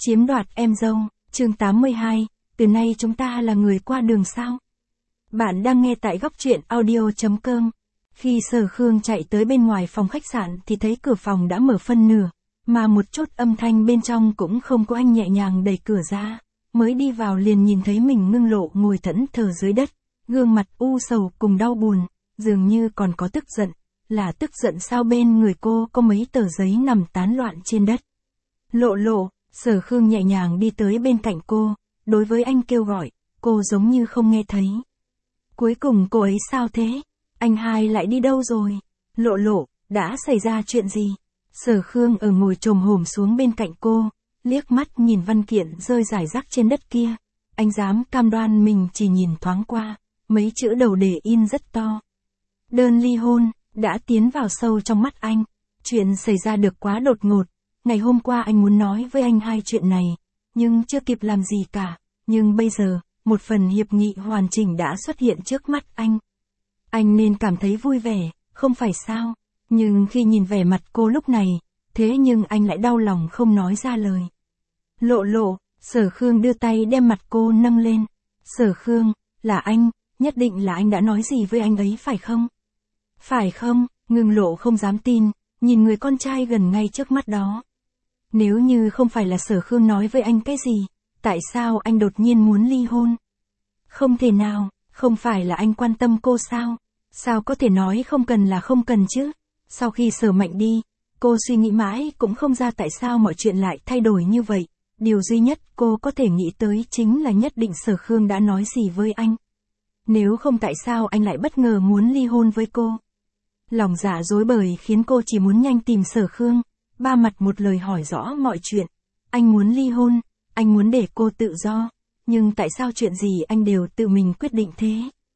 Chiếm đoạt em dâu, chương 82, từ nay chúng ta là người qua đường sao? Bạn đang nghe tại góc truyện audio.com. Khi Sở Khương chạy tới bên ngoài phòng khách sạn thì thấy cửa phòng đã mở phân nửa, mà một chút âm thanh bên trong cũng không có. Anh nhẹ nhàng đẩy cửa ra, mới đi vào liền nhìn thấy mình Ngưng Lộ ngồi thẫn thờ dưới đất, gương mặt u sầu cùng đau buồn, dường như còn có tức giận. Là tức giận sao? Bên người cô có mấy tờ giấy nằm tán loạn trên đất. Lộ Lộ, Sở Khương nhẹ nhàng đi tới bên cạnh cô, đối với anh kêu gọi, cô giống như không nghe thấy. Cuối cùng cô ấy sao thế? Anh hai lại đi đâu rồi? Lộ Lộ, đã xảy ra chuyện gì? Sở Khương ở ngồi chồm hổm xuống bên cạnh cô, liếc mắt nhìn văn kiện rơi rải rác trên đất kia. Anh dám cam đoan mình chỉ nhìn thoáng qua, mấy chữ đầu để in rất to. Đơn ly hôn, đã tiến vào sâu trong mắt anh. Chuyện xảy ra được quá đột ngột. Ngày hôm qua anh muốn nói với anh hai chuyện này, nhưng chưa kịp làm gì cả. Nhưng bây giờ, một phần hiệp nghị hoàn chỉnh đã xuất hiện trước mắt anh. Anh nên cảm thấy vui vẻ, không phải sao? Nhưng khi nhìn vẻ mặt cô lúc này, thế nhưng anh lại đau lòng không nói ra lời. Lộ Lộ, Sở Khương đưa tay đem mặt cô nâng lên. Sở Khương, là anh, nhất định là anh đã nói gì với anh ấy phải không? Phải không? Ngưng Lộ không dám tin, nhìn người con trai gần ngay trước mắt đó. Nếu như không phải là Sở Khương nói với anh cái gì, tại sao anh đột nhiên muốn ly hôn? Không thể nào, không phải là anh quan tâm cô sao? Sao có thể nói không cần là không cần chứ? Sau khi Sở Mạnh đi, cô suy nghĩ mãi cũng không ra tại sao mọi chuyện lại thay đổi như vậy. Điều duy nhất cô có thể nghĩ tới chính là nhất định Sở Khương đã nói gì với anh. Nếu không tại sao anh lại bất ngờ muốn ly hôn với cô? Lòng dạ rối bời khiến cô chỉ muốn nhanh tìm Sở Khương, ba mặt một lời hỏi rõ mọi chuyện. Anh muốn ly hôn, anh muốn để cô tự do, nhưng tại sao chuyện gì anh đều tự mình quyết định thế?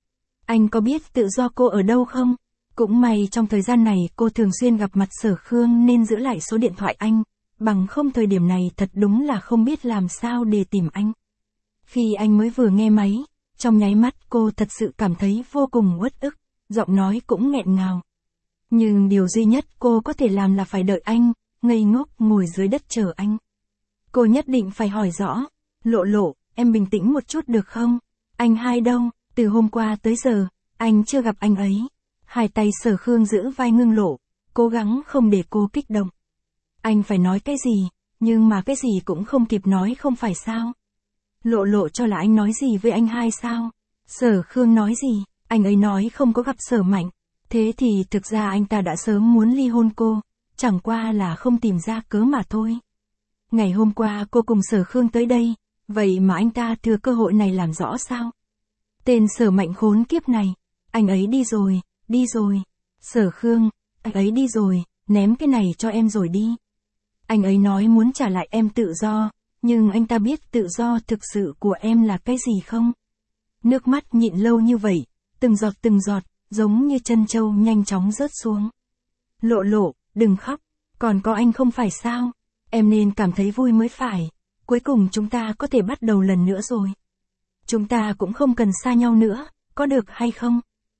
Anh có biết tự do cô ở đâu không? Cũng may trong thời gian này cô thường xuyên gặp mặt Sở Khương nên giữ lại số điện thoại anh, bằng không thời điểm này thật đúng là không biết làm sao để tìm anh. Khi anh mới vừa nghe máy, trong nháy mắt cô thật sự cảm thấy vô cùng uất ức, giọng nói cũng nghẹn ngào. Nhưng điều duy nhất cô có thể làm là phải đợi anh, ngây ngốc ngồi dưới đất chờ anh. Cô nhất định phải hỏi rõ, Lộ Lộ, em bình tĩnh một chút được không? Anh hai đâu? Từ hôm qua tới giờ, anh chưa gặp anh ấy. Hai tay Sở Khương giữ vai Ngưng Lộ, cố gắng không để cô kích động. Anh phải nói cái gì, nhưng mà cái gì cũng không kịp nói không phải sao? Lộ Lộ cho là anh nói gì với anh hai sao? Sở Khương nói gì? Anh ấy nói không có gặp Sở Mạnh. Thế thì thực ra anh ta đã sớm muốn ly hôn cô, chẳng qua là không tìm ra cớ mà thôi. Ngày hôm qua cô cùng Sở Khương tới đây, vậy mà anh ta thừa cơ hội này làm rõ sao? Tên Sở Mạnh khốn kiếp này, anh ấy đi rồi, đi rồi. Sở Khương, anh ấy đi rồi, ném cái này cho em rồi đi. Anh ấy nói muốn trả lại em tự do, nhưng anh ta biết tự do thực sự của em là cái gì không? Nước mắt nhịn lâu như vậy, từng giọt, giống như chân trâu nhanh chóng rớt xuống. Lộ Lộ, đừng khóc, còn có anh không phải sao? Em nên cảm thấy vui mới phải, cuối cùng chúng ta có thể bắt đầu lần nữa rồi. Chúng ta cũng không cần xa nhau nữa, có được hay không?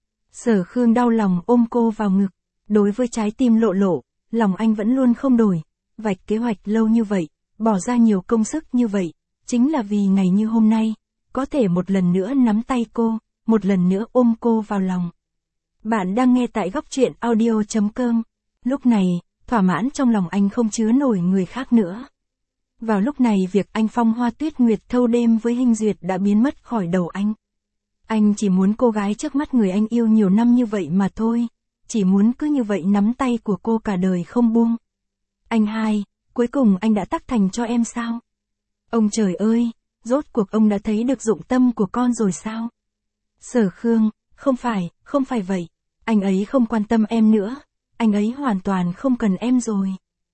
Sở Khương đau lòng ôm cô vào ngực, đối với trái tim Lộ Lộ, lòng anh vẫn luôn không đổi, vạch kế hoạch lâu như vậy, bỏ ra nhiều công sức như vậy, chính là vì ngày như hôm nay, có thể một lần nữa nắm tay cô, một lần nữa ôm cô vào lòng. Bạn đang nghe tại góc truyện audio.com. Lúc này, thỏa mãn trong lòng anh không chứa nổi người khác nữa. Vào lúc này việc anh phong hoa tuyết nguyệt thâu đêm với Hinh Duyệt đã biến mất khỏi đầu anh. Anh chỉ muốn cô gái trước mắt người anh yêu nhiều năm như vậy mà thôi, chỉ muốn cứ như vậy nắm tay của cô cả đời không buông. Anh hai, cuối cùng anh đã tác thành cho em sao? Ông trời ơi, rốt cuộc ông đã thấy được dụng tâm của con rồi sao? Sở Khương, không phải vậy, anh ấy không quan tâm em nữa, anh ấy hoàn toàn không cần em rồi.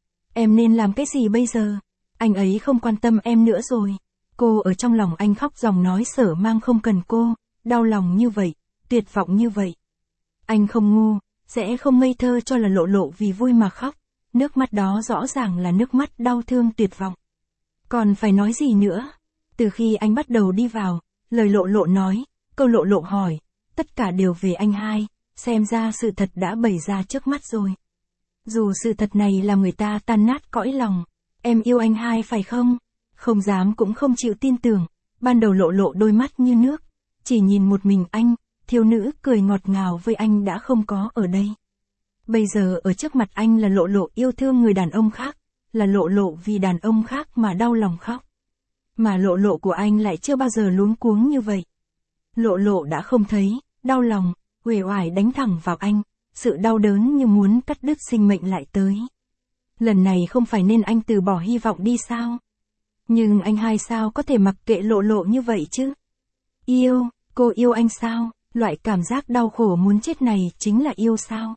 Em nên làm cái gì bây giờ? Anh ấy không quan tâm em nữa rồi. Cô ở trong lòng anh khóc dòng nói Sở Mang không cần cô, đau lòng như vậy, tuyệt vọng như vậy. Anh không ngu, sẽ không ngây thơ cho là Lộ Lộ vì vui mà khóc, nước mắt đó rõ ràng là nước mắt đau thương tuyệt vọng. Còn phải nói gì nữa? Từ khi anh bắt đầu đi vào, lời Lộ Lộ nói, câu Lộ Lộ hỏi, tất cả đều về anh hai, xem ra sự thật đã bày ra trước mắt rồi. Dù sự thật này làm người ta tan nát cõi lòng, em yêu anh hai phải không? Không dám cũng không chịu tin tưởng, ban đầu Lộ Lộ đôi mắt như nước, chỉ nhìn một mình anh, thiếu nữ cười ngọt ngào với anh đã không có ở đây. Bây giờ ở trước mặt anh là Lộ Lộ yêu thương người đàn ông khác, là Lộ Lộ vì đàn ông khác mà đau lòng khóc. Mà Lộ Lộ của anh lại chưa bao giờ luống cuống như vậy. Lộ Lộ đã không thấy, đau lòng, uể oải đánh thẳng vào anh, sự đau đớn như muốn cắt đứt sinh mệnh lại tới. Lần này không phải nên anh từ bỏ hy vọng đi sao? Nhưng anh hai sao có thể mặc kệ Lộ Lộ như vậy chứ? Yêu, cô yêu anh sao? Loại cảm giác đau khổ muốn chết này chính là yêu sao?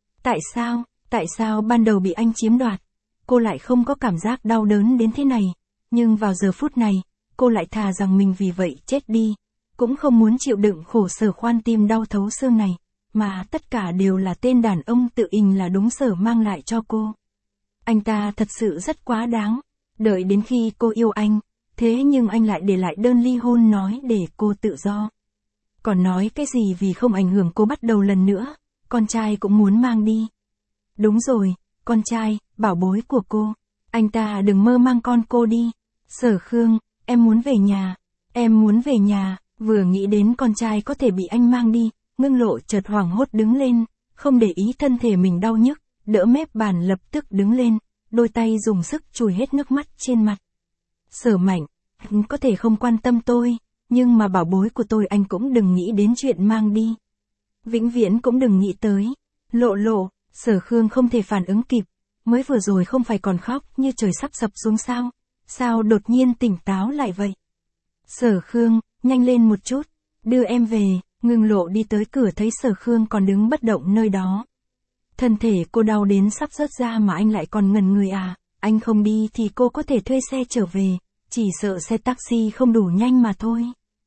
Tại sao ban đầu bị anh chiếm đoạt, cô lại không có cảm giác đau đớn đến thế này, nhưng vào giờ phút này, cô lại thà rằng mình vì vậy chết đi, cũng không muốn chịu đựng khổ sở khoan tim đau thấu xương này, mà tất cả đều là tên đàn ông tự hình là đúng sở mang lại cho cô. Anh ta thật sự rất quá đáng, đợi đến khi cô yêu anh, thế nhưng anh lại để lại đơn ly hôn nói để cô tự do. Còn nói cái gì vì không ảnh hưởng cô bắt đầu lần nữa, con trai cũng muốn mang đi. Đúng rồi, con trai, bảo bối của cô. Anh ta đừng mơ mang con cô đi. Sở Khương, em muốn về nhà. Em muốn về nhà, vừa nghĩ đến con trai có thể bị anh mang đi, Ngưng Lộ chợt hoảng hốt đứng lên, không để ý thân thể mình đau nhức, đỡ mép bàn lập tức đứng lên, đôi tay dùng sức chùi hết nước mắt trên mặt. Sở Mạnh, anh có thể không quan tâm tôi, nhưng mà bảo bối của tôi anh cũng đừng nghĩ đến chuyện mang đi. Vĩnh viễn cũng đừng nghĩ tới. Lộ Lộ, Sở Khương không thể phản ứng kịp, mới vừa rồi không phải còn khóc như trời sắp sập xuống sao? Sao đột nhiên tỉnh táo lại vậy? Sở Khương, nhanh lên một chút, đưa em về. Ngưng Lộ đi tới cửa thấy Sở Khương còn đứng bất động nơi đó. Thân thể cô đau đến sắp rớt ra mà anh lại còn ngần người à? Anh không đi thì cô có thể thuê xe trở về, chỉ sợ xe taxi không đủ nhanh mà thôi.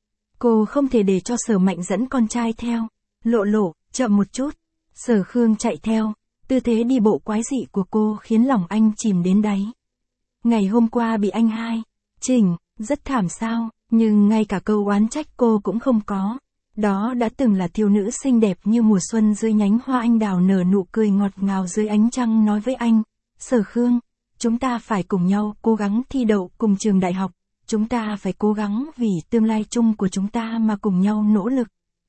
Cô không thể để cho Sở Mạnh dẫn con trai theo. Lộ Lộ, chậm một chút. Sở Khương chạy theo, tư thế đi bộ quái dị của cô khiến lòng anh chìm đến đáy. Ngày hôm qua bị anh hai chỉnh, rất thảm sao, nhưng ngay cả câu oán trách cô cũng không có. Đó đã từng là thiếu nữ xinh đẹp như mùa xuân dưới nhánh hoa anh đào nở nụ cười ngọt ngào dưới ánh trăng nói với anh, Sở Khương, chúng ta phải cùng nhau cố gắng thi đậu cùng trường đại học, chúng ta phải cố gắng vì tương lai chung của chúng ta mà cùng nhau nỗ lực.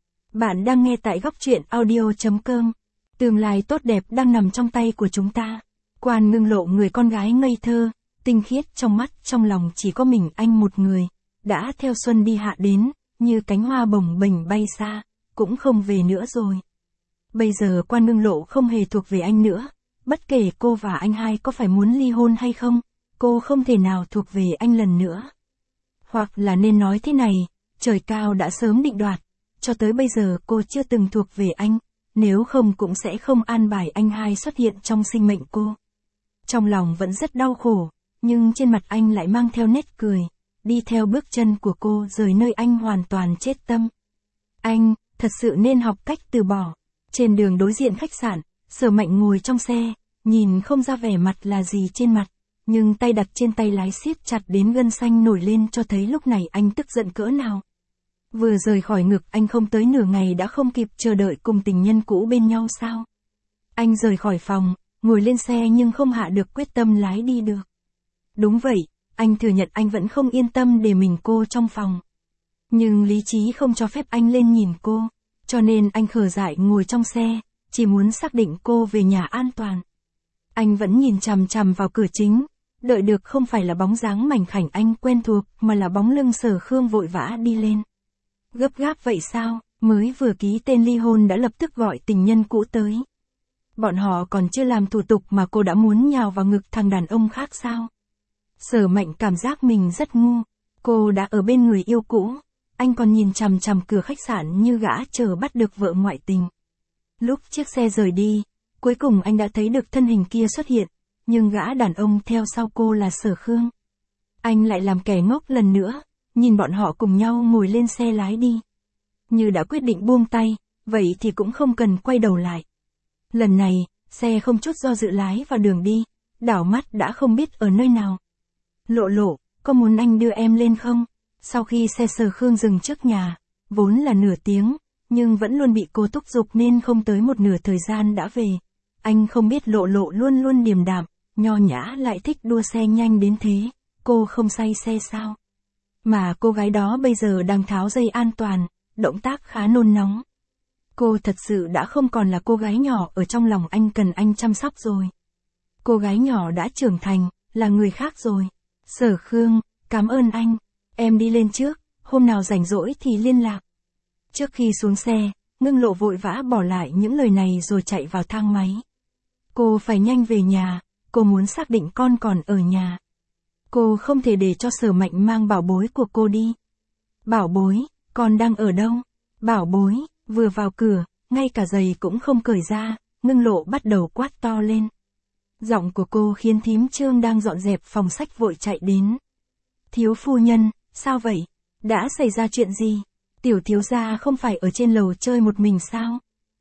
Bạn đang nghe tại góc truyện audio.com. Tương lai tốt đẹp đang nằm trong tay của chúng ta. Quan Ngưng Lộ người con gái ngây thơ, tinh khiết trong mắt trong lòng chỉ có mình anh một người, đã theo xuân đi hạ đến, như cánh hoa bồng bềnh bay xa, cũng không về nữa rồi. Bây giờ Quan Ngưng Lộ không hề thuộc về anh nữa, bất kể cô và anh hai có phải muốn ly hôn hay không, cô không thể nào thuộc về anh lần nữa. Hoặc là nên nói thế này, trời cao đã sớm định đoạt, cho tới bây giờ cô chưa từng thuộc về anh, nếu không cũng sẽ không an bài anh hai xuất hiện trong sinh mệnh cô. Trong lòng vẫn rất đau khổ, nhưng trên mặt anh lại mang theo nét cười, đi theo bước chân của cô rời nơi anh hoàn toàn chết tâm. Anh, thật sự nên học cách từ bỏ. Trên đường đối diện khách sạn, Sở Mạnh ngồi trong xe, nhìn không ra vẻ mặt là gì trên mặt, nhưng tay đặt trên tay lái siết chặt đến gân xanh nổi lên cho thấy lúc này anh tức giận cỡ nào. Vừa rời khỏi ngực anh không tới nửa ngày đã không kịp chờ đợi cùng tình nhân cũ bên nhau sao? Anh rời khỏi phòng, ngồi lên xe nhưng không hạ được quyết tâm lái đi được. Đúng vậy, anh thừa nhận anh vẫn không yên tâm để mình cô trong phòng. Nhưng lý trí không cho phép anh lên nhìn cô, cho nên anh khờ dại ngồi trong xe, chỉ muốn xác định cô về nhà an toàn. Anh vẫn nhìn chằm chằm vào cửa chính, đợi được không phải là bóng dáng mảnh khảnh anh quen thuộc mà là bóng lưng Sở Khương vội vã đi lên. Gấp gáp vậy sao, mới vừa ký tên ly hôn đã lập tức gọi tình nhân cũ tới. Bọn họ còn chưa làm thủ tục mà cô đã muốn nhào vào ngực thằng đàn ông khác sao? Sở Mạnh cảm giác mình rất ngu, cô đã ở bên người yêu cũ, anh còn nhìn chằm chằm cửa khách sạn như gã chờ bắt được vợ ngoại tình. Lúc chiếc xe rời đi, cuối cùng anh đã thấy được thân hình kia xuất hiện, nhưng gã đàn ông theo sau cô là Sở Khương. Anh lại làm kẻ ngốc lần nữa, nhìn bọn họ cùng nhau ngồi lên xe lái đi. Như đã quyết định buông tay, vậy thì cũng không cần quay đầu lại. Lần này, xe không chút do dự lái vào đường đi, đảo mắt đã không biết ở nơi nào. Lộ Lộ, có muốn anh đưa em lên không? Sau khi xe Sở Khương dừng trước nhà, vốn là nửa tiếng, nhưng vẫn luôn bị cô thúc giục nên không tới một nửa thời gian đã về. Anh không biết Lộ Lộ luôn luôn điềm đạm, nho nhã lại thích đua xe nhanh đến thế, cô không say xe sao? Mà cô gái đó bây giờ đang tháo dây an toàn, động tác khá nôn nóng. Cô thật sự đã không còn là cô gái nhỏ ở trong lòng anh cần anh chăm sóc rồi. Cô gái nhỏ đã trưởng thành, là người khác rồi. Sở Khương, cảm ơn anh. Em đi lên trước, hôm nào rảnh rỗi thì liên lạc. Trước khi xuống xe, Ngưng Lộ vội vã bỏ lại những lời này rồi chạy vào thang máy. Cô phải nhanh về nhà, cô muốn xác định con còn ở nhà. Cô không thể để cho Sở Mạnh mang bảo bối của cô đi. Bảo bối, con đang ở đâu? Bảo bối, vừa vào cửa, ngay cả giày cũng không cởi ra, Ngưng Lộ bắt đầu quát to lên. Giọng của cô khiến thím Trương đang dọn dẹp phòng sách vội chạy đến. Thiếu phu nhân, sao vậy? Đã xảy ra chuyện gì? Tiểu thiếu gia không phải ở trên lầu chơi một mình sao?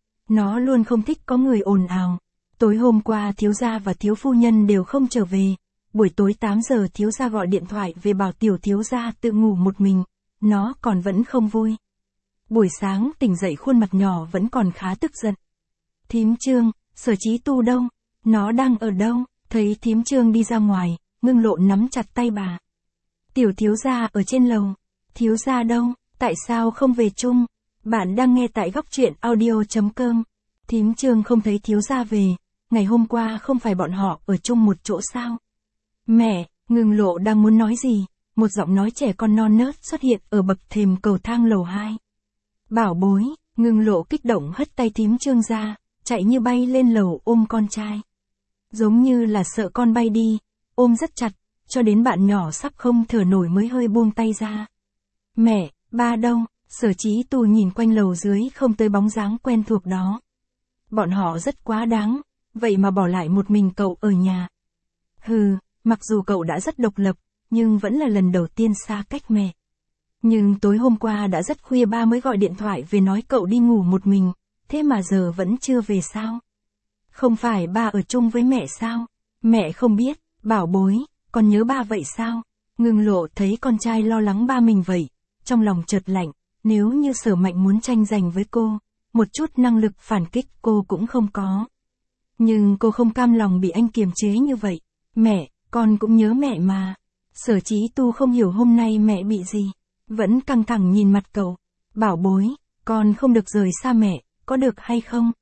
Nó luôn không thích có người ồn ào. Tối hôm qua thiếu gia và thiếu phu nhân đều không trở về. Buổi tối 8 giờ thiếu gia gọi điện thoại về bảo tiểu thiếu gia tự ngủ một mình. Nó còn vẫn không vui. Buổi sáng tỉnh dậy khuôn mặt nhỏ vẫn còn khá tức giận. Thím Trương, Sở Chí Tu đâu? Nó đang ở đâu? Thấy thím Trương đi ra ngoài, Ngưng Lộ nắm chặt tay bà. Tiểu thiếu gia ở trên lầu. Thiếu gia đâu? Tại sao không về chung? Bạn đang nghe tại góc truyện audio.com. Thím Trương không thấy thiếu gia về. Ngày hôm qua không phải bọn họ ở chung một chỗ sao? Mẹ, Ngưng Lộ đang muốn nói gì? Một giọng nói trẻ con non nớt xuất hiện ở bậc thềm cầu thang lầu 2. Bảo bối, Ngưng Lộ kích động hất tay thím Trương ra, chạy như bay lên lầu ôm con trai. Giống như là sợ con bay đi, ôm rất chặt, cho đến bạn nhỏ sắp không thở nổi mới hơi buông tay ra. Mẹ, ba đâu? Sở Chí Tu nhìn quanh lầu dưới không tới bóng dáng quen thuộc đó. Bọn họ rất quá đáng, vậy mà bỏ lại một mình cậu ở nhà. Hừ, mặc dù cậu đã rất độc lập, nhưng vẫn là lần đầu tiên xa cách mẹ. Nhưng tối hôm qua đã rất khuya ba mới gọi điện thoại về nói cậu đi ngủ một mình, thế mà giờ vẫn chưa về sao? Không phải ba ở chung với mẹ sao? Mẹ không biết, bảo bối, con nhớ ba vậy sao? Ngưng Lộ thấy con trai lo lắng ba mình vậy, trong lòng chợt lạnh, nếu như Sở Mạnh muốn tranh giành với cô, một chút năng lực phản kích cô cũng không có. Nhưng cô không cam lòng bị anh kiềm chế như vậy. Mẹ, con cũng nhớ mẹ mà. Sở Chí Tu không hiểu hôm nay mẹ bị gì, vẫn căng thẳng nhìn mặt cậu. Bảo bối, con không được rời xa mẹ, có được hay không?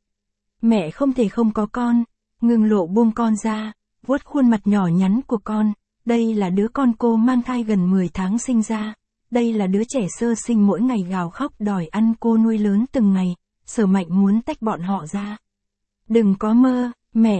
Mẹ không thể không có con. Ngưng Lộ buông con ra, vuốt khuôn mặt nhỏ nhắn của con. Đây là đứa con cô mang thai gần 10 tháng sinh ra. Đây là đứa trẻ sơ sinh mỗi ngày gào khóc đòi ăn cô nuôi lớn từng ngày. Sở Mạnh muốn tách bọn họ ra. Đừng có mơ,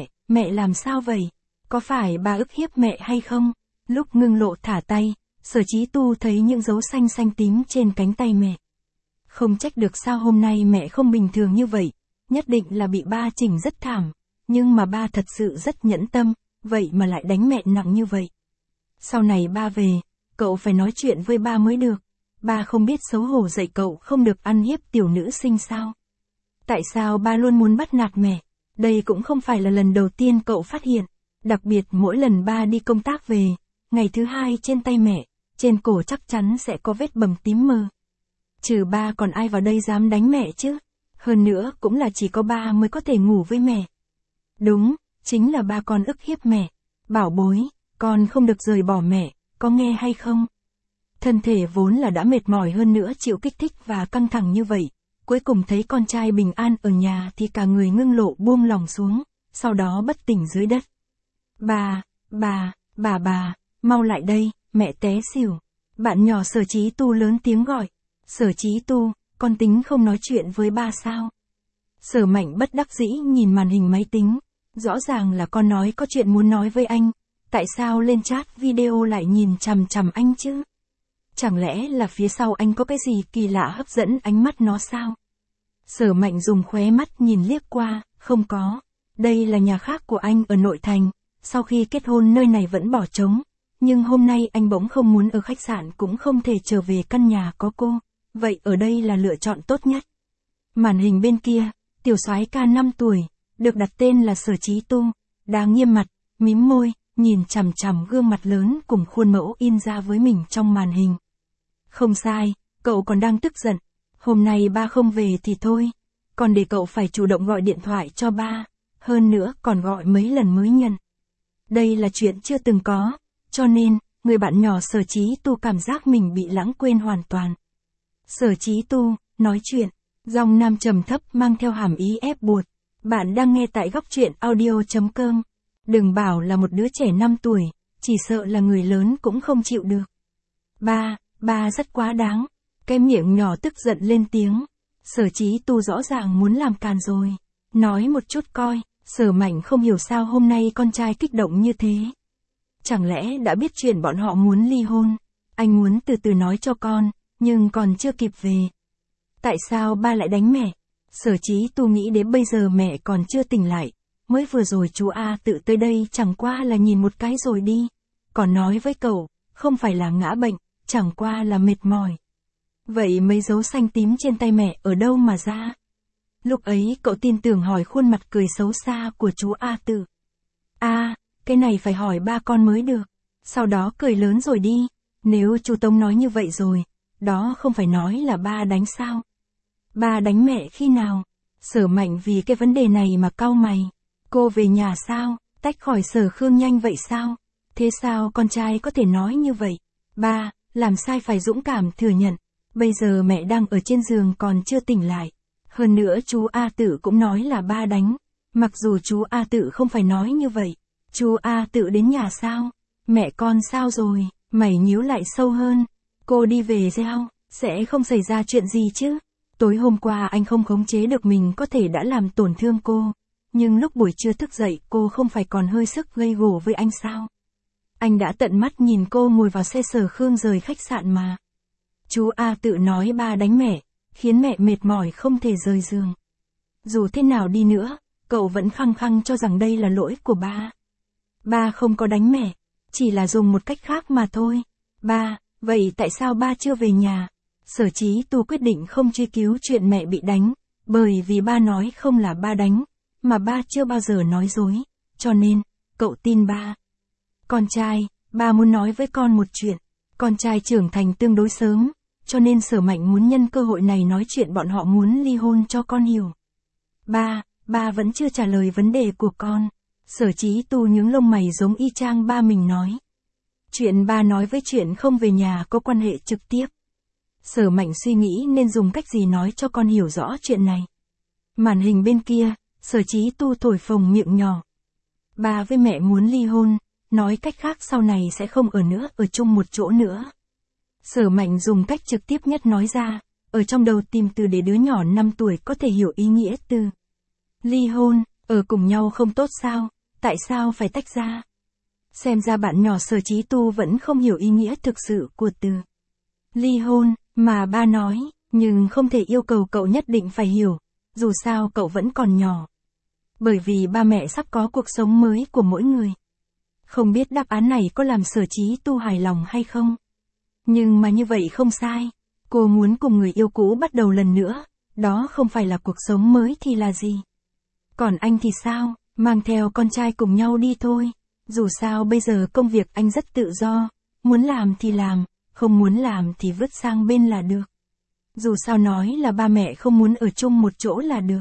mẹ làm sao vậy? Có phải bà ức hiếp mẹ hay không? Lúc Ngưng Lộ thả tay, Sở Chí Tu thấy những dấu xanh xanh tím trên cánh tay mẹ. Không trách được sao hôm nay mẹ không bình thường như vậy, nhất định là bị ba chỉnh rất thảm, nhưng mà ba thật sự rất nhẫn tâm, vậy mà lại đánh mẹ nặng như vậy. Sau này ba về, cậu phải nói chuyện với ba mới được, ba không biết xấu hổ dạy cậu không được ăn hiếp tiểu nữ sinh sao? Tại sao ba luôn muốn bắt nạt mẹ? Đây cũng không phải là lần đầu tiên cậu phát hiện, đặc biệt mỗi lần ba đi công tác về, ngày thứ hai trên tay mẹ, trên cổ chắc chắn sẽ có vết bầm tím mờ. Trừ ba còn ai vào đây dám đánh mẹ chứ? Hơn nữa cũng là chỉ có ba mới có thể ngủ với mẹ. Đúng, chính là ba con ức hiếp mẹ. Bảo bối, con không được rời bỏ mẹ, có nghe hay không? Thân thể vốn là đã mệt mỏi hơn nữa chịu kích thích và căng thẳng như vậy. Cuối cùng thấy con trai bình an ở nhà thì cả người Ngưng Lộ buông lòng xuống, sau đó bất tỉnh dưới đất. Bà, mau lại đây, mẹ té xỉu. Bạn nhỏ Sở Chí Tu lớn tiếng gọi. Sở Chí Tu, con tính không nói chuyện với ba sao? Sở Mạnh bất đắc dĩ nhìn màn hình máy tính. Rõ ràng là con nói có chuyện muốn nói với anh. Tại sao lên chat video lại nhìn chằm chằm anh chứ? Chẳng lẽ là phía sau anh có cái gì kỳ lạ hấp dẫn ánh mắt nó sao? Sở Mạnh dùng khóe mắt nhìn liếc qua, không có. Đây là nhà khác của anh ở nội thành, sau khi kết hôn nơi này vẫn bỏ trống. Nhưng hôm nay anh bỗng không muốn ở khách sạn cũng không thể trở về căn nhà có cô. Vậy ở đây là lựa chọn tốt nhất. Màn hình bên kia, tiểu soái ca 5 tuổi, được đặt tên là Sở Chí Tu, đang nghiêm mặt, mím môi, nhìn chằm chằm gương mặt lớn cùng khuôn mẫu in ra với mình trong màn hình. Không sai, cậu còn đang tức giận. Hôm nay ba không về thì thôi, còn để cậu phải chủ động gọi điện thoại cho ba, hơn nữa còn gọi mấy lần mới nhận. Đây là chuyện chưa từng có, cho nên, người bạn nhỏ Sở Chí Tu cảm giác mình bị lãng quên hoàn toàn. Sở Chí Tu, nói chuyện, giọng nam trầm thấp mang theo hàm ý ép buộc. Bạn đang nghe tại góc truyện audio.com. Đừng bảo là một đứa trẻ 5 tuổi, chỉ sợ là người lớn cũng không chịu được. Ba rất quá đáng. Cái miệng nhỏ tức giận lên tiếng. Sở Chí Tu rõ ràng muốn làm càn rồi. Nói một chút coi. Sở Mạnh không hiểu sao hôm nay con trai kích động như thế. Chẳng lẽ đã biết chuyện bọn họ muốn ly hôn? Anh muốn từ từ nói cho con, nhưng còn chưa kịp về. Tại sao ba lại đánh mẹ? Sở Chí Tu nghĩ đến bây giờ mẹ còn chưa tỉnh lại. Mới vừa rồi chú A tự tới đây chẳng qua là nhìn một cái rồi đi. Còn nói với cậu, không phải là ngã bệnh, chẳng qua là mệt mỏi. Vậy mấy dấu xanh tím trên tay mẹ ở đâu mà ra? Lúc ấy cậu tin tưởng hỏi khuôn mặt cười xấu xa của chú A Tự. Cái này phải hỏi ba con mới được. Sau đó cười lớn rồi đi. Nếu chú Tống nói như vậy rồi, đó không phải nói là ba đánh sao? Ba đánh mẹ khi nào? Sở Mạnh vì cái vấn đề này mà cau mày. Cô về nhà sao? Tách khỏi Sở Khương nhanh vậy sao? Thế sao con trai có thể nói như vậy? Ba, làm sai phải dũng cảm thừa nhận. Bây giờ mẹ đang ở trên giường còn chưa tỉnh lại. Hơn nữa chú A Tự cũng nói là ba đánh. Mặc dù chú A Tự không phải nói như vậy. Chú A Tự đến nhà sao? Mẹ con sao rồi? Mày nhíu lại sâu hơn. Cô đi về sao? Sẽ không xảy ra chuyện gì chứ? Tối hôm qua anh không khống chế được mình có thể đã làm tổn thương cô. Nhưng lúc buổi trưa thức dậy cô không phải còn hơi sức gây gổ với anh sao? Anh đã tận mắt nhìn cô ngồi vào xe Sở Khương rời khách sạn mà. Chú A Tự nói ba đánh mẹ, khiến mẹ mệt mỏi không thể rời giường. Dù thế nào đi nữa, cậu vẫn khăng khăng cho rằng đây là lỗi của ba. Ba không có đánh mẹ, chỉ là dùng một cách khác mà thôi. Ba, vậy tại sao ba chưa về nhà? Sở Chí Tu quyết định không truy cứu chuyện mẹ bị đánh, bởi vì ba nói không là ba đánh, mà ba chưa bao giờ nói dối, cho nên, cậu tin ba. Con trai, ba muốn nói với con một chuyện. Con trai trưởng thành tương đối sớm, cho nên Sở Mạnh muốn nhân cơ hội này nói chuyện bọn họ muốn ly hôn cho con hiểu. Ba vẫn chưa trả lời vấn đề của con. Sở Chí Tu nhướng lông mày giống y chang ba mình nói. Chuyện ba nói với chuyện không về nhà có quan hệ trực tiếp. Sở Mạnh suy nghĩ nên dùng cách gì nói cho con hiểu rõ chuyện này. Màn hình bên kia, Sở Chí Tu thổi phồng miệng nhỏ. Ba với mẹ muốn ly hôn, nói cách khác sau này sẽ không ở chung một chỗ nữa. Sở Mạnh dùng cách trực tiếp nhất nói ra, ở trong đầu tìm từ để đứa nhỏ 5 tuổi có thể hiểu ý nghĩa từ. Ly hôn, ở cùng nhau không tốt sao, tại sao phải tách ra? Xem ra bạn nhỏ Sở Chí Tu vẫn không hiểu ý nghĩa thực sự của từ. Ly hôn, mà ba nói, nhưng không thể yêu cầu cậu nhất định phải hiểu, dù sao cậu vẫn còn nhỏ. Bởi vì ba mẹ sắp có cuộc sống mới của mỗi người. Không biết đáp án này có làm Sở Chí Tu hài lòng hay không? Nhưng mà như vậy không sai. Cô muốn cùng người yêu cũ bắt đầu lần nữa, đó không phải là cuộc sống mới thì là gì? Còn anh thì sao? Mang theo con trai cùng nhau đi thôi. Dù sao bây giờ công việc anh rất tự do, muốn làm thì làm, không muốn làm thì vứt sang bên là được. Dù sao nói là ba mẹ không muốn ở chung một chỗ là được.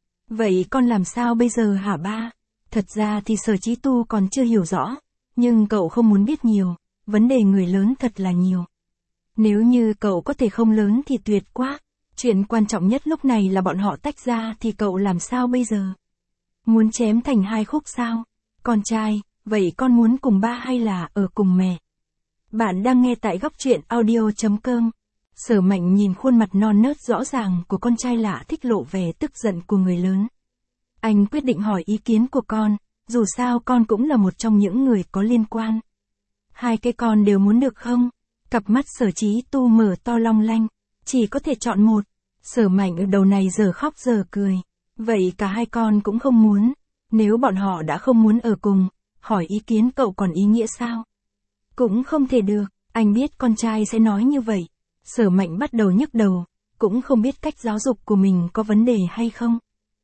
Vậy con làm sao bây giờ hả ba? Thật ra thì Sở Chí Tu còn chưa hiểu rõ, nhưng cậu không muốn biết nhiều, vấn đề người lớn thật là nhiều. Nếu như cậu có thể không lớn thì tuyệt quá, chuyện quan trọng nhất lúc này là bọn họ tách ra thì cậu làm sao bây giờ? Muốn chém thành hai khúc sao? Con trai, vậy con muốn cùng ba hay là ở cùng mẹ? Bạn đang nghe tại góc truyện audio.com. Sở Mạnh nhìn khuôn mặt non nớt rõ ràng của con trai lạ thích lộ vẻ tức giận của người lớn. Anh quyết định hỏi ý kiến của con, dù sao con cũng là một trong những người có liên quan. Hai cái con đều muốn được không? Cặp mắt Sở Chí Tu mở to long lanh, chỉ có thể chọn một. Sở Mạnh ở đầu này giờ khóc giờ cười. Vậy cả hai con cũng không muốn. Nếu bọn họ đã không muốn ở cùng, hỏi ý kiến cậu còn ý nghĩa sao? Cũng không thể được, anh biết con trai sẽ nói như vậy. Sở Mạnh bắt đầu nhức đầu, cũng không biết cách giáo dục của mình có vấn đề hay không.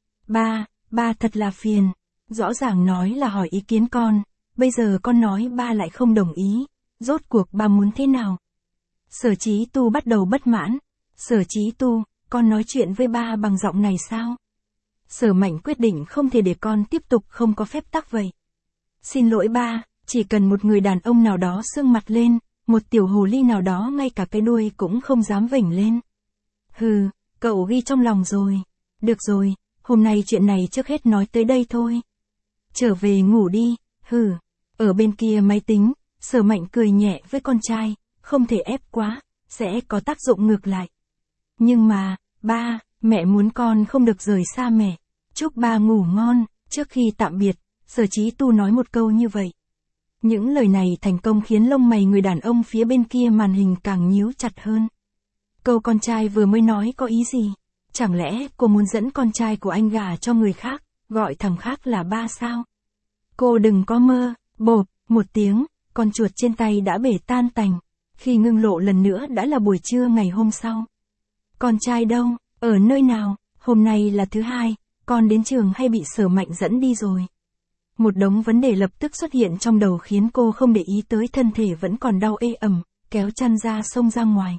Ba thật là phiền. Rõ ràng nói là hỏi ý kiến con, bây giờ con nói ba lại không đồng ý. Rốt cuộc ba muốn thế nào? Sở Chí Tu bắt đầu bất mãn. Sở Chí Tu, con nói chuyện với ba bằng giọng này sao? Sở Mạnh quyết định không thể để con tiếp tục không có phép tắc vậy. Xin lỗi ba, Chỉ cần một người đàn ông nào đó sương mặt lên, một tiểu hồ ly nào đó ngay cả cái đuôi cũng không dám vểnh lên. Hừ, cậu ghi trong lòng rồi. Được rồi, hôm nay chuyện này trước hết nói tới đây thôi. Trở về ngủ đi, hừ. Ở bên kia máy tính, Sở Mạnh cười nhẹ với con trai, không thể ép quá, sẽ có tác dụng ngược lại. Nhưng mà, ba, mẹ muốn con không được rời xa mẹ. Chúc ba ngủ ngon. Trước khi tạm biệt, Sở Chí Tu nói một câu như vậy. Những lời này thành công khiến lông mày người đàn ông phía bên kia màn hình càng nhíu chặt hơn. Câu con trai vừa mới nói có ý gì? Chẳng lẽ cô muốn dẫn con trai của anh gả cho người khác, gọi thằng khác là ba sao? Cô đừng có mơ. Bộp, một tiếng, con chuột trên tay đã bể tan tành. Khi ngưng lộ lần nữa đã là buổi trưa ngày hôm sau. Con trai đâu? Ở nơi nào? Hôm nay là thứ hai, con đến trường hay bị Sở Mạnh dẫn đi rồi? Một đống vấn đề lập tức xuất hiện trong đầu khiến cô không để ý tới thân thể vẫn còn đau ê ẩm, kéo chăn ra xông ra ngoài.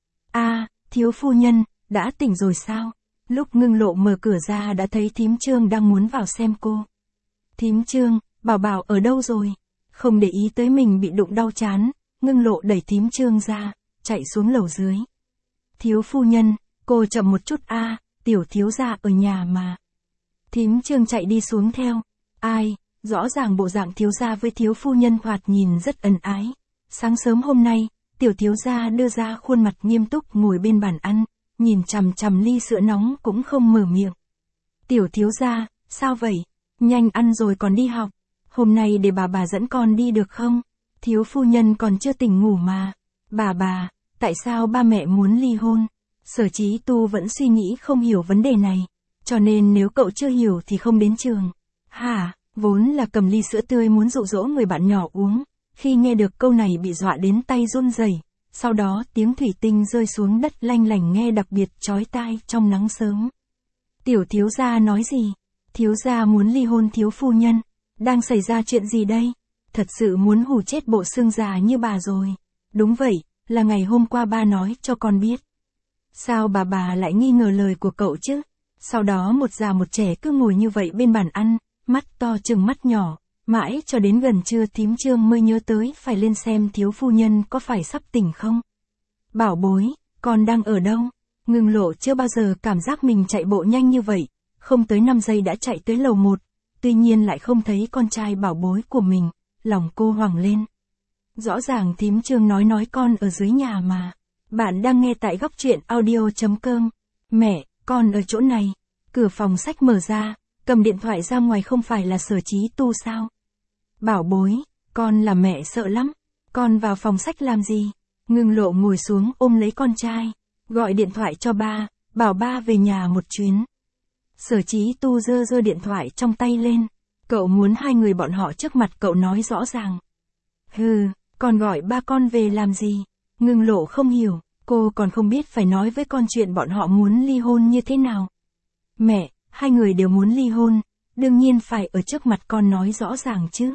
Thiếu phu nhân, đã tỉnh rồi sao? Lúc ngưng lộ mở cửa ra đã thấy thím Trương đang muốn vào xem cô. Thím Trương, Bảo Bảo ở đâu rồi? Không để ý tới mình bị đụng đau chán, ngưng lộ đẩy thím Trương ra, chạy xuống lầu dưới. Thiếu phu nhân, cô chậm một chút tiểu thiếu gia ở nhà mà. Thím Trương chạy đi xuống theo. Ai, rõ ràng bộ dạng thiếu gia với thiếu phu nhân thoạt nhìn rất ân ái. Sáng sớm hôm nay, tiểu thiếu gia đưa ra khuôn mặt nghiêm túc ngồi bên bàn ăn, nhìn chằm chằm ly sữa nóng cũng không mở miệng. Tiểu thiếu gia, sao vậy? Nhanh ăn rồi còn đi học. Hôm nay để bà dẫn con đi được không? Thiếu phu nhân còn chưa tỉnh ngủ mà. Bà, tại sao ba mẹ muốn ly hôn? Sở Chí Tu vẫn suy nghĩ không hiểu vấn đề này. Cho nên nếu cậu chưa hiểu thì không đến trường. Hả, vốn là cầm ly sữa tươi muốn dụ dỗ người bạn nhỏ uống. Khi nghe được câu này bị dọa đến tay run rẩy. Sau đó tiếng thủy tinh rơi xuống đất lanh lảnh nghe đặc biệt chói tai trong nắng sớm. Tiểu thiếu gia nói gì? Thiếu gia muốn ly hôn thiếu phu nhân. Đang xảy ra chuyện gì đây? Thật sự muốn hù chết bộ xương già như bà rồi. Đúng vậy, là ngày hôm qua ba nói cho con biết. Sao bà lại nghi ngờ lời của cậu chứ? Sau đó một già một trẻ cứ ngồi như vậy bên bàn ăn, mắt to chừng mắt nhỏ, mãi cho đến gần trưa thím Trương mới nhớ tới phải lên xem thiếu phu nhân có phải sắp tỉnh không. Bảo bối, con đang ở đâu? Ngưng lộ chưa bao giờ cảm giác mình chạy bộ nhanh như vậy, không tới 5 giây đã chạy tới lầu 1, tuy nhiên lại không thấy con trai bảo bối của mình, lòng cô hoảng lên. Rõ ràng thím Trương nói con ở dưới nhà mà. Bạn đang nghe tại góc truyện audio.com. Mẹ, con ở chỗ này. Cửa phòng sách mở ra, cầm điện thoại ra ngoài không phải là Sở Chí Tu sao? Bảo bối, con là mẹ sợ lắm. Con vào phòng sách làm gì? Ngưng lộ ngồi xuống ôm lấy con trai, gọi điện thoại cho ba, bảo ba về nhà một chuyến. Sở Chí Tu giơ điện thoại trong tay lên. Cậu muốn hai người bọn họ trước mặt cậu nói rõ ràng. Hừ, con gọi ba con về làm gì? Ngưng lộ không hiểu, cô còn không biết phải nói với con chuyện bọn họ muốn ly hôn như thế nào. Mẹ, hai người đều muốn ly hôn, đương nhiên phải ở trước mặt con nói rõ ràng chứ.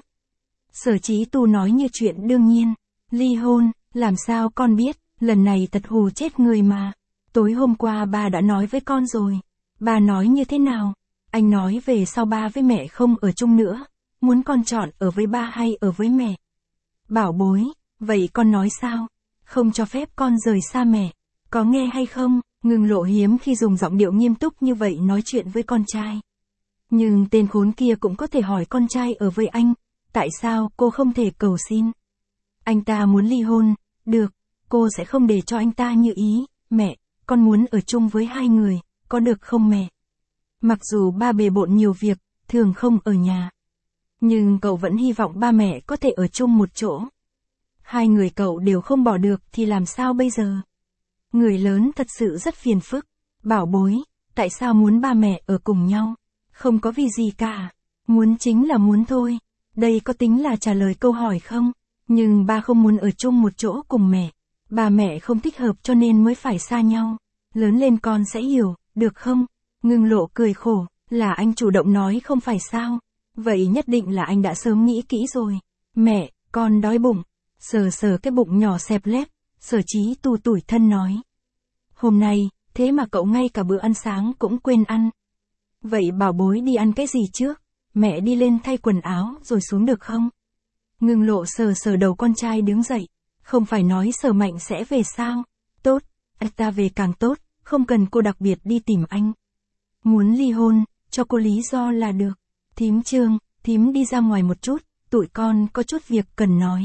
Sở Chí Tu nói như chuyện đương nhiên. Ly hôn, làm sao con biết, lần này thật hù chết người mà. Tối hôm qua ba đã nói với con rồi. Ba nói như thế nào? Anh nói về sau ba với mẹ không ở chung nữa, muốn con chọn ở với ba hay ở với mẹ. Bảo bối, vậy con nói sao? Không cho phép con rời xa mẹ. Có nghe hay không? Ngưng lộ hiếm khi dùng giọng điệu nghiêm túc như vậy nói chuyện với con trai. Nhưng tên khốn kia cũng có thể hỏi con trai ở với anh, tại sao cô không thể cầu xin? Anh ta muốn ly hôn, được, cô sẽ không để cho anh ta như ý. Mẹ, con muốn ở chung với hai người, có được không mẹ? Mặc dù ba bề bộn nhiều việc, thường không ở nhà. Nhưng cậu vẫn hy vọng ba mẹ có thể ở chung một chỗ. Hai người cậu đều không bỏ được thì làm sao bây giờ? Người lớn thật sự rất phiền phức. Bảo bối, tại sao muốn ba mẹ ở cùng nhau? Không có vì gì cả. Muốn chính là muốn thôi. Đây có tính là trả lời câu hỏi không? Nhưng ba không muốn ở chung một chỗ cùng mẹ. Ba mẹ không thích hợp cho nên mới phải xa nhau. Lớn lên con sẽ hiểu, được không? Ngưng lộ cười khổ, là anh chủ động nói không phải sao? Vậy nhất định là anh đã sớm nghĩ kỹ rồi. Mẹ, con đói bụng. Sờ cái bụng nhỏ xẹp lép, Sở Chí Tu tủi thân nói. Hôm nay, thế mà cậu ngay cả bữa ăn sáng cũng quên ăn. Vậy bảo bối đi ăn cái gì trước? Mẹ đi lên thay quần áo rồi xuống được không? Ngưng Lộ sờ sờ đầu con trai đứng dậy. Không phải nói Sở Mạnh sẽ về sao? Tốt, anh ta về càng tốt, không cần cô đặc biệt đi tìm anh. Muốn ly hôn, cho cô lý do là được. Thím Trương, thím đi ra ngoài một chút, tụi con có chút việc cần nói.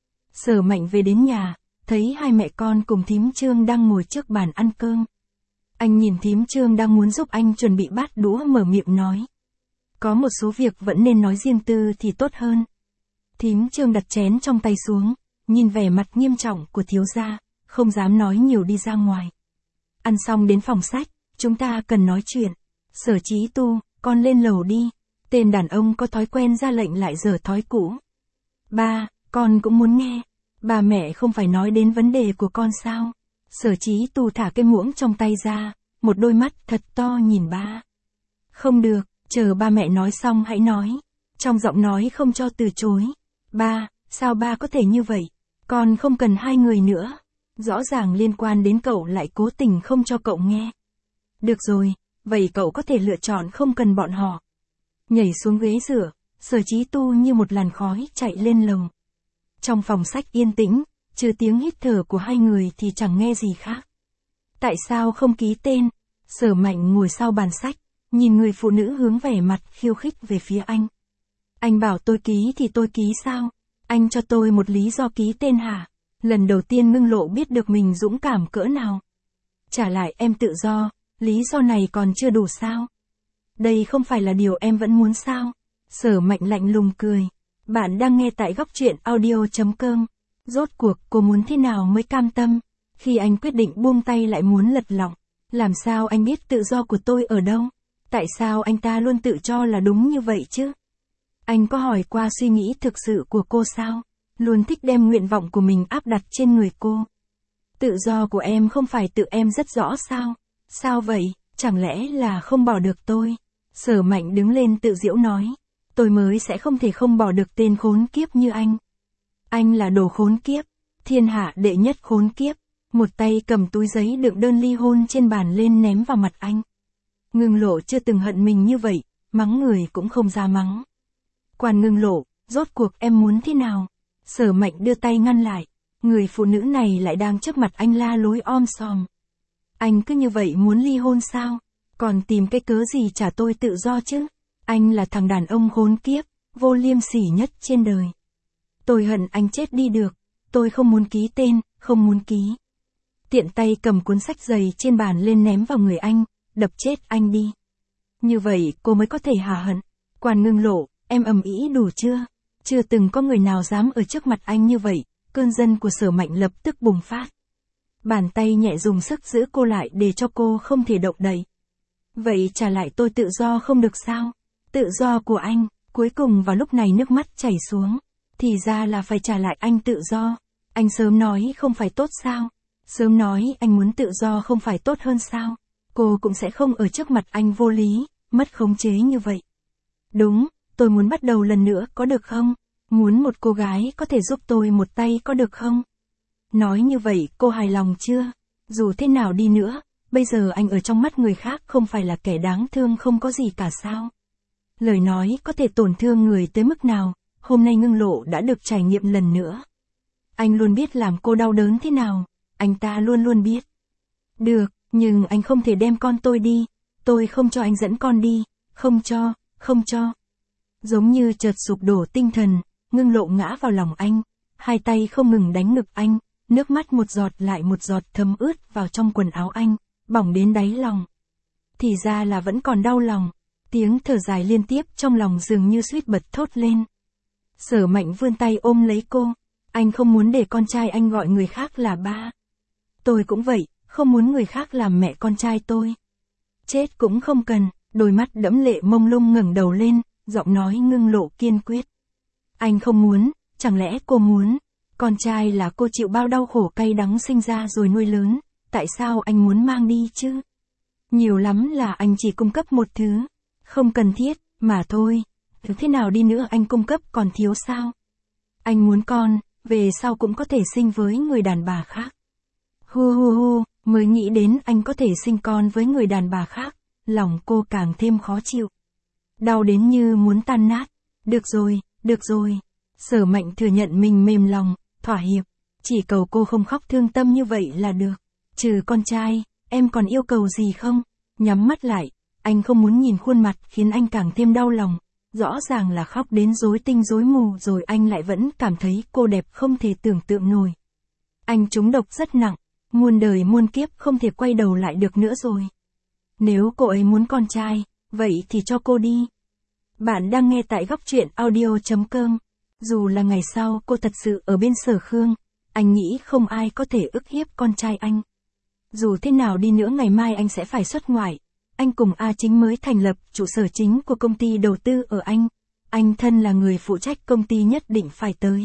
Sở Mạnh về đến nhà, thấy hai mẹ con cùng thím Trương đang ngồi trước bàn ăn cơm. Anh nhìn thím Trương đang muốn giúp anh chuẩn bị bát đũa, mở miệng nói. Có một số việc vẫn nên nói riêng tư thì tốt hơn. Thím Trương đặt chén trong tay xuống, nhìn vẻ mặt nghiêm trọng của thiếu gia, không dám nói nhiều, đi ra ngoài. Ăn xong đến phòng sách, chúng ta cần nói chuyện. Sở Chí Tu, con lên lầu đi. Tên đàn ông có thói quen ra lệnh lại dở thói cũ. Ba, con cũng muốn nghe. Ba mẹ không phải nói đến vấn đề của con sao? Sở Chí Tu thả cái muỗng trong tay ra, một đôi mắt thật to nhìn ba. Không được, chờ ba mẹ nói xong hãy nói. Trong giọng nói không cho từ chối. Ba, sao ba có thể như vậy? Con không cần hai người nữa. Rõ ràng liên quan đến cậu lại cố tình không cho cậu nghe. Được rồi, vậy cậu có thể lựa chọn không cần bọn họ. Nhảy xuống ghế rửa, Sở Chí Tu như một làn khói chạy lên lầu. Trong phòng sách yên tĩnh, trừ tiếng hít thở của hai người thì chẳng nghe gì khác. Tại sao không ký tên? Sở Mạnh ngồi sau bàn sách, nhìn người phụ nữ hướng vẻ mặt khiêu khích về phía anh. Anh bảo tôi ký thì tôi ký sao? Anh cho tôi một lý do ký tên hả? Lần đầu tiên Ngưng Lộ biết được mình dũng cảm cỡ nào. Trả lại em tự do, lý do này còn chưa đủ sao? Đây không phải là điều em vẫn muốn sao? Sở Mạnh lạnh lùng cười. Bạn đang nghe tại góc truyện audio.com. Rốt cuộc cô muốn thế nào mới cam tâm? Khi anh quyết định buông tay lại muốn lật lọng. Làm sao anh biết tự do của tôi ở đâu? Tại sao anh ta luôn tự cho là đúng như vậy chứ? Anh có hỏi qua suy nghĩ thực sự của cô sao? Luôn thích đem nguyện vọng của mình áp đặt trên người cô. Tự do của em không phải tự em rất rõ sao? Sao vậy, chẳng lẽ là không bỏ được tôi? Sở Mạnh đứng lên tự giễu nói. Tôi mới sẽ không thể không bỏ được tên khốn kiếp như anh. Anh là đồ khốn kiếp, thiên hạ đệ nhất khốn kiếp. Một tay cầm túi giấy đựng đơn ly hôn trên bàn lên ném vào mặt anh. Ngưng Lộ chưa từng hận mình như vậy, mắng người cũng không ra mắng. Quan Ngưng Lộ, rốt cuộc em muốn thế nào? Sở Mạnh đưa tay ngăn lại. Người phụ nữ này lại đang trước mặt anh la lối om sòm. Anh cứ như vậy muốn ly hôn sao? Còn tìm cái cớ gì trả tôi tự do chứ? Anh là thằng đàn ông khốn kiếp, vô liêm sỉ nhất trên đời. Tôi hận anh chết đi được. Tôi không muốn ký tên, không muốn ký. Tiện tay cầm cuốn sách dày trên bàn lên ném vào người anh, đập chết anh đi. Như vậy cô mới có thể hả hận. Quan Ngưng Lộ, em ầm ĩ đủ chưa? Chưa từng có người nào dám ở trước mặt anh như vậy. Cơn giận của Sở Mạnh lập tức bùng phát. Bàn tay nhẹ dùng sức giữ cô lại để cho cô không thể động đậy. Vậy trả lại tôi tự do không được sao? Tự do của anh, cuối cùng vào lúc này nước mắt chảy xuống. Thì ra là phải trả lại anh tự do. Anh sớm nói không phải tốt sao? Sớm nói anh muốn tự do không phải tốt hơn sao? Cô cũng sẽ không ở trước mặt anh vô lý, mất khống chế như vậy. Đúng, tôi muốn bắt đầu lần nữa có được không? Muốn một cô gái có thể giúp tôi một tay có được không? Nói như vậy cô hài lòng chưa? Dù thế nào đi nữa, bây giờ anh ở trong mắt người khác không phải là kẻ đáng thương không có gì cả sao? Lời nói có thể tổn thương người tới mức nào, hôm nay Ngưng Lộ đã được trải nghiệm lần nữa. Anh luôn biết làm cô đau đớn thế nào, anh ta luôn luôn biết. Được, nhưng anh không thể đem con tôi đi, tôi không cho anh dẫn con đi, không cho, không cho. Giống như chợt sụp đổ tinh thần, Ngưng Lộ ngã vào lòng anh, hai tay không ngừng đánh ngực anh, nước mắt một giọt lại một giọt thấm ướt vào trong quần áo anh, bỏng đến đáy lòng. Thì ra là vẫn còn đau lòng, tiếng thở dài liên tiếp trong lòng dường như suýt bật thốt lên. Sở Mạnh vươn tay ôm lấy cô, anh không muốn để con trai anh gọi người khác là ba. Tôi cũng vậy, không muốn người khác làm mẹ con trai tôi. Chết cũng không cần, đôi mắt đẫm lệ mông lung ngẩng đầu lên, giọng nói Ngưng Lộ kiên quyết. Anh không muốn, chẳng lẽ cô muốn? Con trai là cô chịu bao đau khổ cay đắng sinh ra rồi nuôi lớn, tại sao anh muốn mang đi chứ? Nhiều lắm là anh chỉ cung cấp một thứ, không cần thiết, mà thôi. Thế nào đi nữa anh cung cấp còn thiếu sao? Anh muốn con, về sau cũng có thể sinh với người đàn bà khác. Hu, mới nghĩ đến anh có thể sinh con với người đàn bà khác, lòng cô càng thêm khó chịu. Đau đến như muốn tan nát. Được rồi. Sở Mạnh thừa nhận mình mềm lòng, thỏa hiệp. Chỉ cầu cô không khóc thương tâm như vậy là được. Trừ con trai, em còn yêu cầu gì không? Nhắm mắt lại, anh không muốn nhìn khuôn mặt khiến anh càng thêm đau lòng. Rõ ràng là khóc đến rối tinh rối mù rồi anh lại vẫn cảm thấy cô đẹp không thể tưởng tượng nổi. Anh trúng độc rất nặng, muôn đời muôn kiếp không thể quay đầu lại được nữa rồi. Nếu cô ấy muốn con trai, vậy thì cho cô đi. Bạn đang nghe tại góc truyện audio.com. Dù là ngày sau cô thật sự ở bên Sở Khương, anh nghĩ không ai có thể ức hiếp con trai anh. Dù thế nào đi nữa ngày mai anh sẽ phải xuất ngoại. Anh cùng A Chính mới thành lập trụ sở chính của công ty đầu tư ở Anh. Anh thân là người phụ trách công ty nhất định phải tới.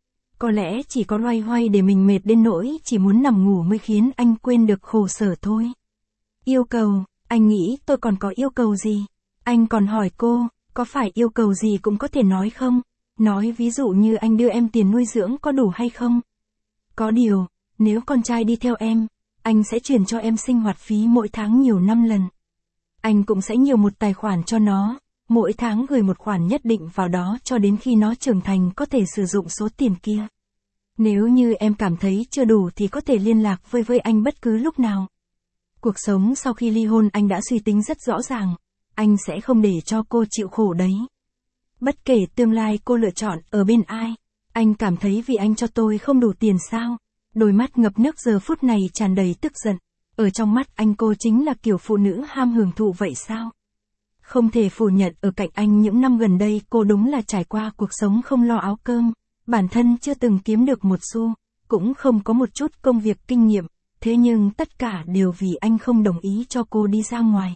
Có lẽ chỉ có loay hoay để mình mệt đến nỗi chỉ muốn nằm ngủ mới khiến anh quên được khổ sở thôi. Yêu cầu, anh nghĩ tôi còn có yêu cầu gì? Anh còn hỏi cô, có phải yêu cầu gì cũng có thể nói không? Nói ví dụ như anh đưa em tiền nuôi dưỡng có đủ hay không? Có điều, nếu con trai đi theo em, anh sẽ chuyển cho em sinh hoạt phí mỗi tháng nhiều 5 lần. Anh cũng sẽ nhiều một tài khoản cho nó, mỗi tháng gửi một khoản nhất định vào đó cho đến khi nó trưởng thành có thể sử dụng số tiền kia. Nếu như em cảm thấy chưa đủ thì có thể liên lạc với anh bất cứ lúc nào. Cuộc sống sau khi ly hôn anh đã suy tính rất rõ ràng, anh sẽ không để cho cô chịu khổ đấy. Bất kể tương lai cô lựa chọn ở bên ai, anh cảm thấy vì anh cho tôi không đủ tiền sao? Đôi mắt ngập nước giờ phút này tràn đầy tức giận. Ở trong mắt anh cô chính là kiểu phụ nữ ham hưởng thụ vậy sao? Không thể phủ nhận ở cạnh anh những năm gần đây cô đúng là trải qua cuộc sống không lo áo cơm, bản thân chưa từng kiếm được một xu, cũng không có một chút công việc kinh nghiệm, thế nhưng tất cả đều vì anh không đồng ý cho cô đi ra ngoài.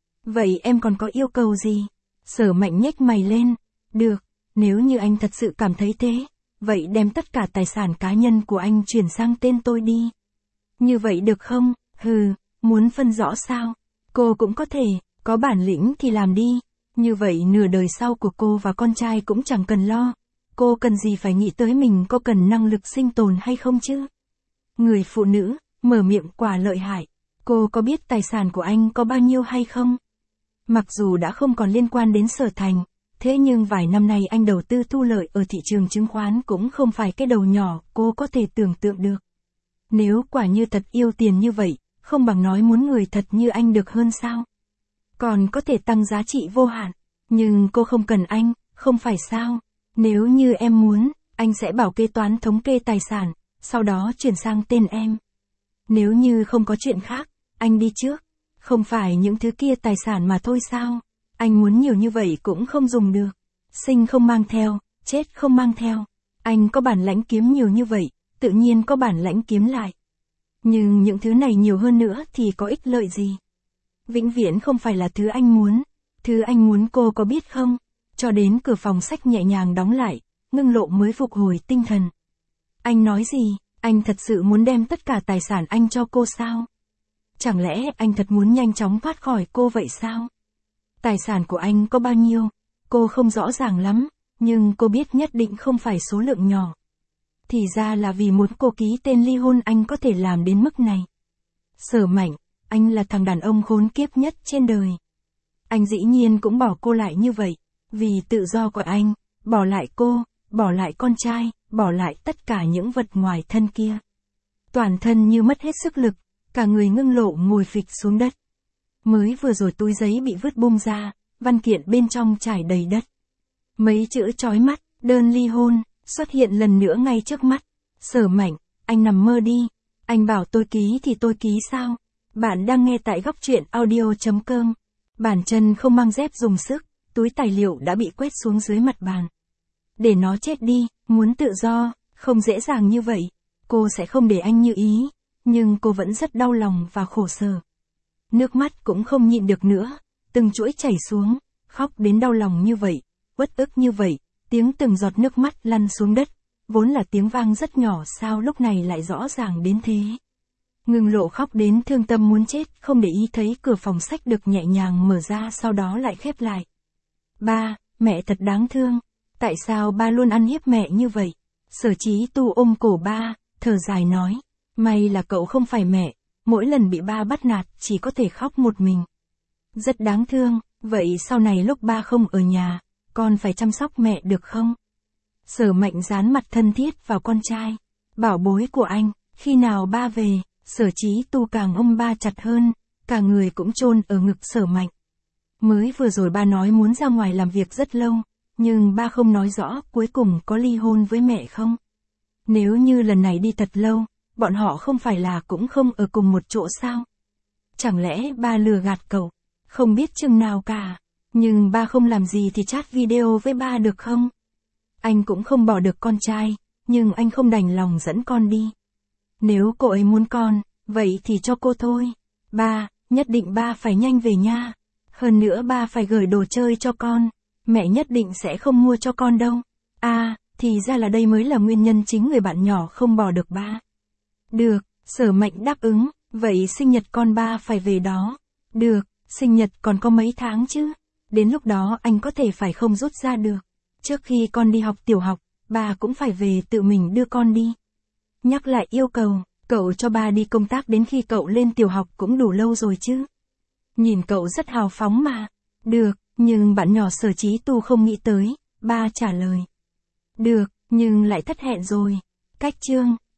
Vậy em còn có yêu cầu gì? Sở Mạnh nhếch mày lên. Được, nếu như anh thật sự cảm thấy thế, vậy đem tất cả tài sản cá nhân của anh chuyển sang tên tôi đi. Như vậy được không? Hừ, muốn phân rõ sao? Cô cũng có thể, có bản lĩnh thì làm đi. Như vậy nửa đời sau của cô và con trai cũng chẳng cần lo. Cô cần gì phải nghĩ tới mình có cần năng lực sinh tồn hay không chứ? Người phụ nữ, mở miệng quả lợi hại. Cô có biết tài sản của anh có bao nhiêu hay không? Mặc dù đã không còn liên quan đến Sở Thành, thế nhưng vài năm nay anh đầu tư thu lợi ở thị trường chứng khoán cũng không phải cái đầu nhỏ cô có thể tưởng tượng được. Nếu quả như thật yêu tiền như vậy, không bằng nói muốn người thật như anh được hơn sao? Còn có thể tăng giá trị vô hạn. Nhưng cô không cần anh, không phải sao? Nếu như em muốn, anh sẽ bảo kế toán thống kê tài sản, sau đó chuyển sang tên em. Nếu như không có chuyện khác, anh đi trước. Không phải những thứ kia tài sản mà thôi sao? Anh muốn nhiều như vậy cũng không dùng được. Sinh không mang theo, chết không mang theo. Anh có bản lãnh kiếm nhiều như vậy, tự nhiên có bản lãnh kiếm lại. Nhưng những thứ này nhiều hơn nữa thì có ích lợi gì? Vĩnh viễn không phải là thứ anh muốn. Thứ anh muốn cô có biết không? Cho đến cửa phòng sách nhẹ nhàng đóng lại, Ngưng Lộ mới phục hồi tinh thần. Anh nói gì? Anh thật sự muốn đem tất cả tài sản anh cho cô sao? Chẳng lẽ anh thật muốn nhanh chóng thoát khỏi cô vậy sao? Tài sản của anh có bao nhiêu? Cô không rõ ràng lắm, nhưng cô biết nhất định không phải số lượng nhỏ. Thì ra là vì muốn cô ký tên ly hôn anh có thể làm đến mức này. Sở Mạnh, anh là thằng đàn ông khốn kiếp nhất trên đời. Anh dĩ nhiên cũng bỏ cô lại như vậy, vì tự do của anh, bỏ lại cô, bỏ lại con trai, bỏ lại tất cả những vật ngoài thân kia. Toàn thân như mất hết sức lực, cả người Ngưng Lộ ngồi phịch xuống đất. Mới vừa rồi túi giấy bị vứt bung ra, văn kiện bên trong trải đầy đất. Mấy chữ chói mắt, đơn ly hôn, xuất hiện lần nữa ngay trước mắt. Sở Mạnh, anh nằm mơ đi. Anh bảo tôi ký thì tôi ký sao? Bạn đang nghe tại góc truyện audio.com. Bàn chân không mang dép dùng sức, túi tài liệu đã bị quét xuống dưới mặt bàn. Để nó chết đi, muốn tự do, không dễ dàng như vậy. Cô sẽ không để anh như ý, nhưng cô vẫn rất đau lòng và khổ sở. Nước mắt cũng không nhịn được nữa, từng chuỗi chảy xuống, khóc đến đau lòng như vậy, uất ức như vậy, tiếng từng giọt nước mắt lăn xuống đất, vốn là tiếng vang rất nhỏ sao lúc này lại rõ ràng đến thế. Ngưng Lộ khóc đến thương tâm muốn chết, không để ý thấy cửa phòng sách được nhẹ nhàng mở ra sau đó lại khép lại. Ba, mẹ thật đáng thương, tại sao ba luôn ăn hiếp mẹ như vậy? Sở Chí Tu ôm cổ ba, thở dài nói, may là cậu không phải mẹ, mỗi lần bị ba bắt nạt chỉ có thể khóc một mình. Rất đáng thương, vậy sau này lúc ba không ở nhà, con phải chăm sóc mẹ được không? Sở Mạnh dán mặt thân thiết vào con trai. Bảo bối của anh, khi nào ba về? Sở Chí Tu càng ôm ba chặt hơn, cả người cũng chôn ở ngực Sở Mạnh. Mới vừa rồi ba nói muốn ra ngoài làm việc rất lâu, nhưng ba không nói rõ cuối cùng có ly hôn với mẹ không. Nếu như lần này đi thật lâu, bọn họ không phải là cũng không ở cùng một chỗ sao? Chẳng lẽ ba lừa gạt cậu? Không biết chừng nào cả. Nhưng ba không làm gì thì chat video với ba được không? Anh cũng không bỏ được con trai, nhưng anh không đành lòng dẫn con đi. Nếu cô ấy muốn con, vậy thì cho cô thôi. Ba, nhất định ba phải nhanh về nha. Hơn nữa ba phải gửi đồ chơi cho con. Mẹ nhất định sẽ không mua cho con đâu. À, thì ra là đây mới là nguyên nhân chính người bạn nhỏ không bỏ được ba. Được, Sở Mạnh đáp ứng, vậy sinh nhật con ba phải về đó. Được, sinh nhật còn có mấy tháng chứ. Đến lúc đó anh có thể phải không rút ra được. Trước khi con đi học tiểu học, ba cũng phải về tự mình đưa con đi. Nhắc lại yêu cầu, cậu cho ba đi công tác đến khi cậu lên tiểu học cũng đủ lâu rồi chứ. Nhìn cậu rất hào phóng mà. Được, nhưng bạn nhỏ Sở Chí Tu không nghĩ tới, ba trả lời. Được, nhưng lại thất hẹn rồi. Cách chương